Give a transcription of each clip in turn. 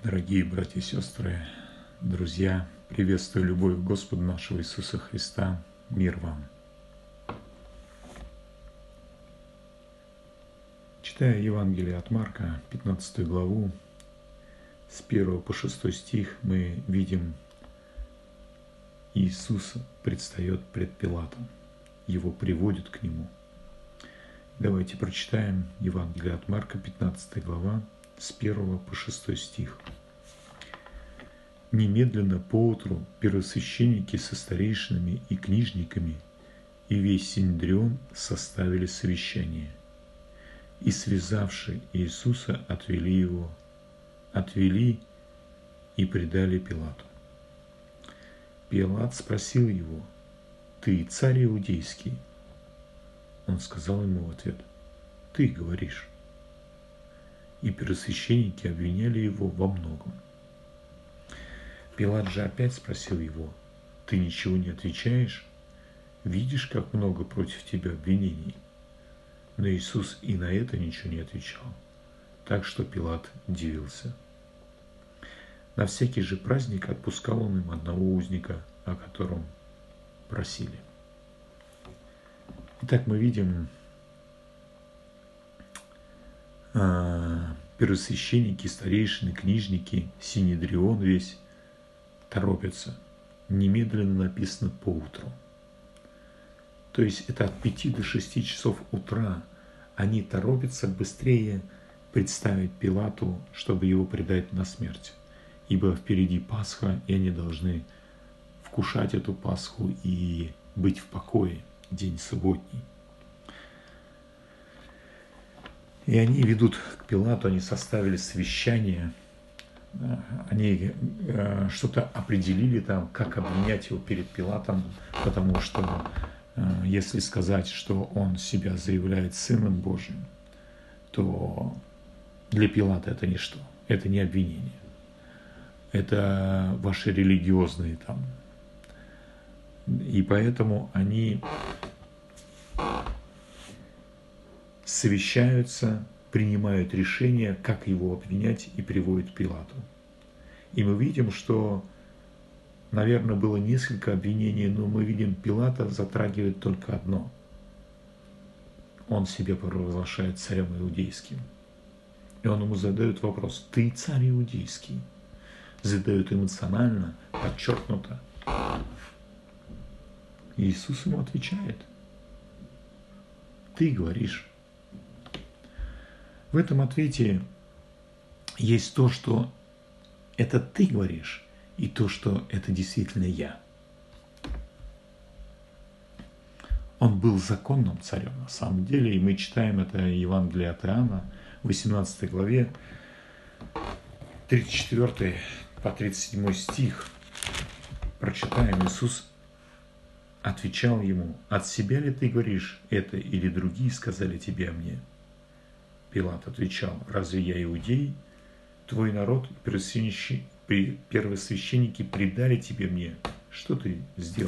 Дорогие братья и сестры, друзья, приветствую любовь Господа нашего Иисуса Христа. Мир вам. Читая Евангелие от Марка, 15 главу, с 1 по 6 стих, мы видим, Иисус предстает пред Пилатом. Его приводят к Нему. Давайте прочитаем Евангелие от Марка, 15 глава, с 1 по 6 стих. Немедленно поутру первосвященники со старейшинами и книжниками и весь Синедрион составили совещание, и, связавши Иисуса, отвели и предали Пилату. Пилат спросил его: «Ты царь иудейский?» Он сказал ему в ответ: «Ты говоришь». И первосвященники обвиняли его во многом. Пилат же опять спросил его: «Ты ничего не отвечаешь? Видишь, как много против тебя обвинений?» Но Иисус и на это ничего не отвечал, так что Пилат дивился. На всякий же праздник отпускал он им одного узника, о котором просили. Итак, мы видим, первосвященники, старейшины, книжники, Синедрион весь торопятся. Немедленно написано поутру. То есть это от 5 до 6 часов утра они торопятся быстрее представить Пилату, чтобы его предать на смерть. Ибо впереди Пасха, и они должны вкушать эту Пасху и быть в покое, день субботний. И они ведут к Пилату, они составили совещание, они что-то определили там, как обвинять его перед Пилатом, потому что если сказать, что он себя заявляет Сыном Божьим, то для Пилата это ничто, это не обвинение. Это ваши религиозные там. И поэтому они совещаются, принимают решение, как его обвинять, и приводят к Пилату. И мы видим, что, наверное, было несколько обвинений, но мы видим, Пилата затрагивает только одно. Он себя провозглашает царем иудейским. И он ему задает вопрос: «Ты царь иудейский?» Задает эмоционально, подчеркнуто. И Иисус ему отвечает: «Ты говоришь». В этом ответе есть то, что это ты говоришь, и то, что это действительно я. Он был законным царем на самом деле, и мы читаем это Евангелие от Иоанна, 18 главе, 34 по 37 стих. Прочитаем. Иисус отвечал ему: «От себя ли ты говоришь это, или другие сказали тебе о мне?» Пилат отвечал: «Разве я иудей? Твой народ и первосвященники предали тебе мне. Что ты сделал?»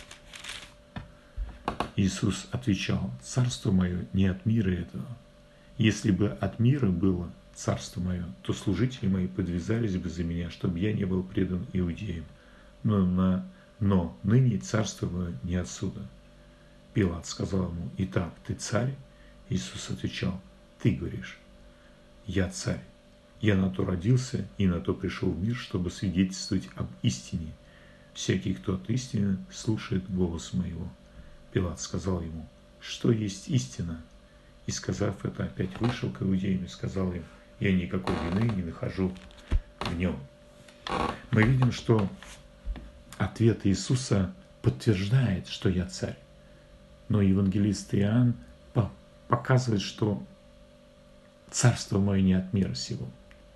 Иисус отвечал: «Царство мое не от мира этого. Если бы от мира было царство мое, то служители мои подвязались бы за меня, чтобы я не был предан иудеям. Но ныне царство мое не отсюда». Пилат сказал ему: «Итак, ты царь?» Иисус отвечал: «Ты говоришь». «Я царь. Я на то родился и на то пришел в мир, чтобы свидетельствовать об истине. Всякий, кто от истины, слушает голос моего». Пилат сказал ему: «Что есть истина?» И, сказав это, опять вышел к иудеям и сказал им: «Я никакой вины не нахожу в нем». Мы видим, что ответ Иисуса подтверждает, что я царь. Но евангелист Иоанн показывает, что царство мое не от мира сего.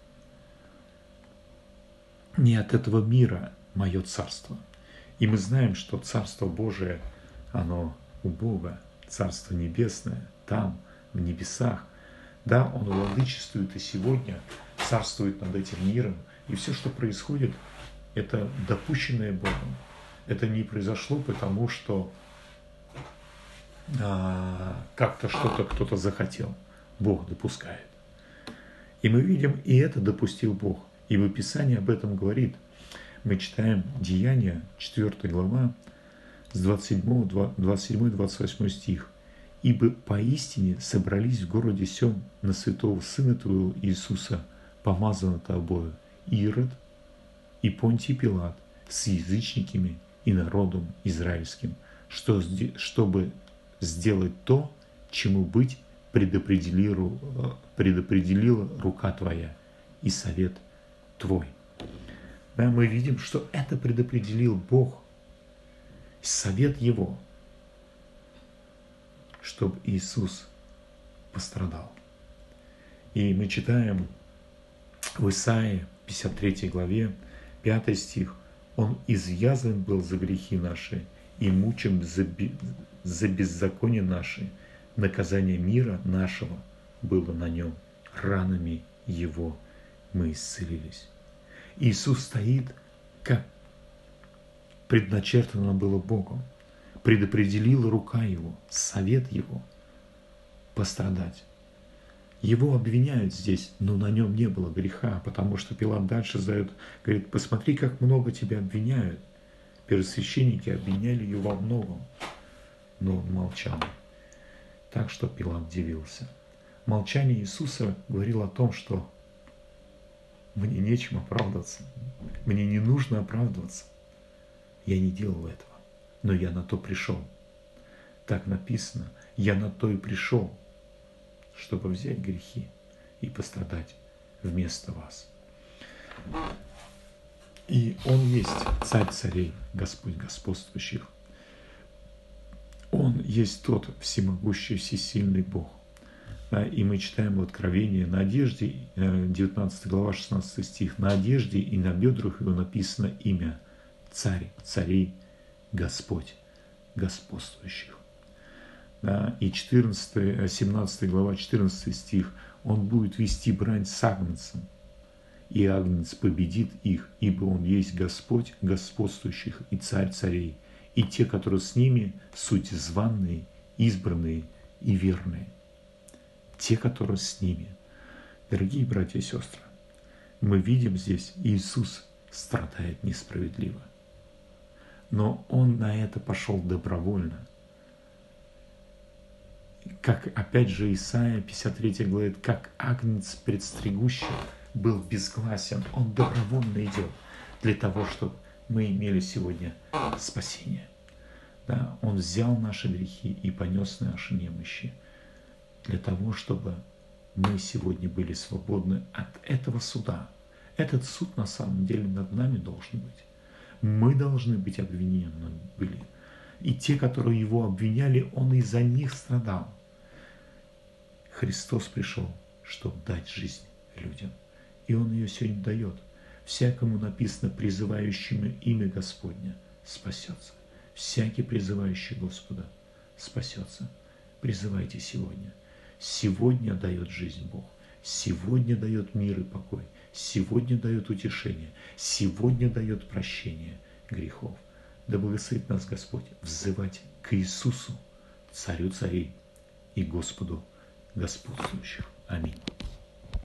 Не от этого мира мое царство. И мы знаем, что Царство Божие, оно у Бога, Царство Небесное, там, в небесах. Да, Он владычествует и сегодня, царствует над этим миром. И все, что происходит, это допущенное Богом. Это не произошло потому, что как-то что-то кто-то захотел. Бог допускает. И мы видим, и это допустил Бог. Ибо Писание об этом говорит. Мы читаем Деяния, 4 глава, с 27-28 стих. «Ибо поистине собрались в городе сем на святого Сына Твоего Иисуса, помазанного Тобою, Ирод и Понтий Пилат, с язычниками и народом израильским, чтобы сделать то, чему быть предопределила рука Твоя и совет Твой». Да, мы видим, что это предопределил Бог, совет Его, чтобы Иисус пострадал. И мы читаем в Исаии, 53 главе, 5 стих, «Он изъязвлен был за грехи наши и мучим за беззаконие наши. Наказание мира нашего было на нем, ранами Его мы исцелились». Иисус стоит, как предначертано было Богом, предопределила рука Его, совет Его пострадать. Его обвиняют здесь, но на нем не было греха, потому что Пилат дальше задает, говорит: посмотри, как много тебя обвиняют. Первосвященники обвиняли его во многом, но он молчал. Так что Пилат дивился. Молчание Иисуса говорило о том, что мне нечем оправдываться, мне не нужно оправдываться. Я не делал этого, но я на то пришел. Так написано: я на то и пришел, чтобы взять грехи и пострадать вместо вас. И Он есть Царь царей, Господь господствующих. Он есть тот всемогущий, всесильный Бог. И мы читаем в Откровении: на одежде, 19 глава, 16 стих, на одежде и на бедрах Его написано имя Царь царей, Господь господствующих. И 17 глава, 14 стих, Он будет вести брань с Агнцем, и Агнец победит их, ибо Он есть Господь господствующих и Царь царей, и те, которые с ними, суть званные, избранные и верные. Те, которые с ними. Дорогие братья и сестры, мы видим здесь, Иисус страдает несправедливо. Но Он на это пошел добровольно. Как опять же Исаия 53 говорит: как агнец предстригущий был безгласен, Он добровольно идет для того, чтобы мы имели сегодня спасение. Да, Он взял наши грехи и понес наши немощи для того, чтобы мы сегодня были свободны от этого суда. Этот суд на самом деле над нами должен быть. Мы должны быть обвинены были. И те, которые Его обвиняли, Он из-за них страдал. Христос пришел, чтобы дать жизнь людям. И Он ее сегодня дает. Всякому написано: призывающему имя Господня спасется. Всякий призывающий Господа спасется. Призывайте сегодня. Сегодня дает жизнь Бог. Сегодня дает мир и покой. Сегодня дает утешение. Сегодня дает прощение грехов. Да благословит нас Господь взывать к Иисусу, Царю царей и Господу господствующих. Аминь.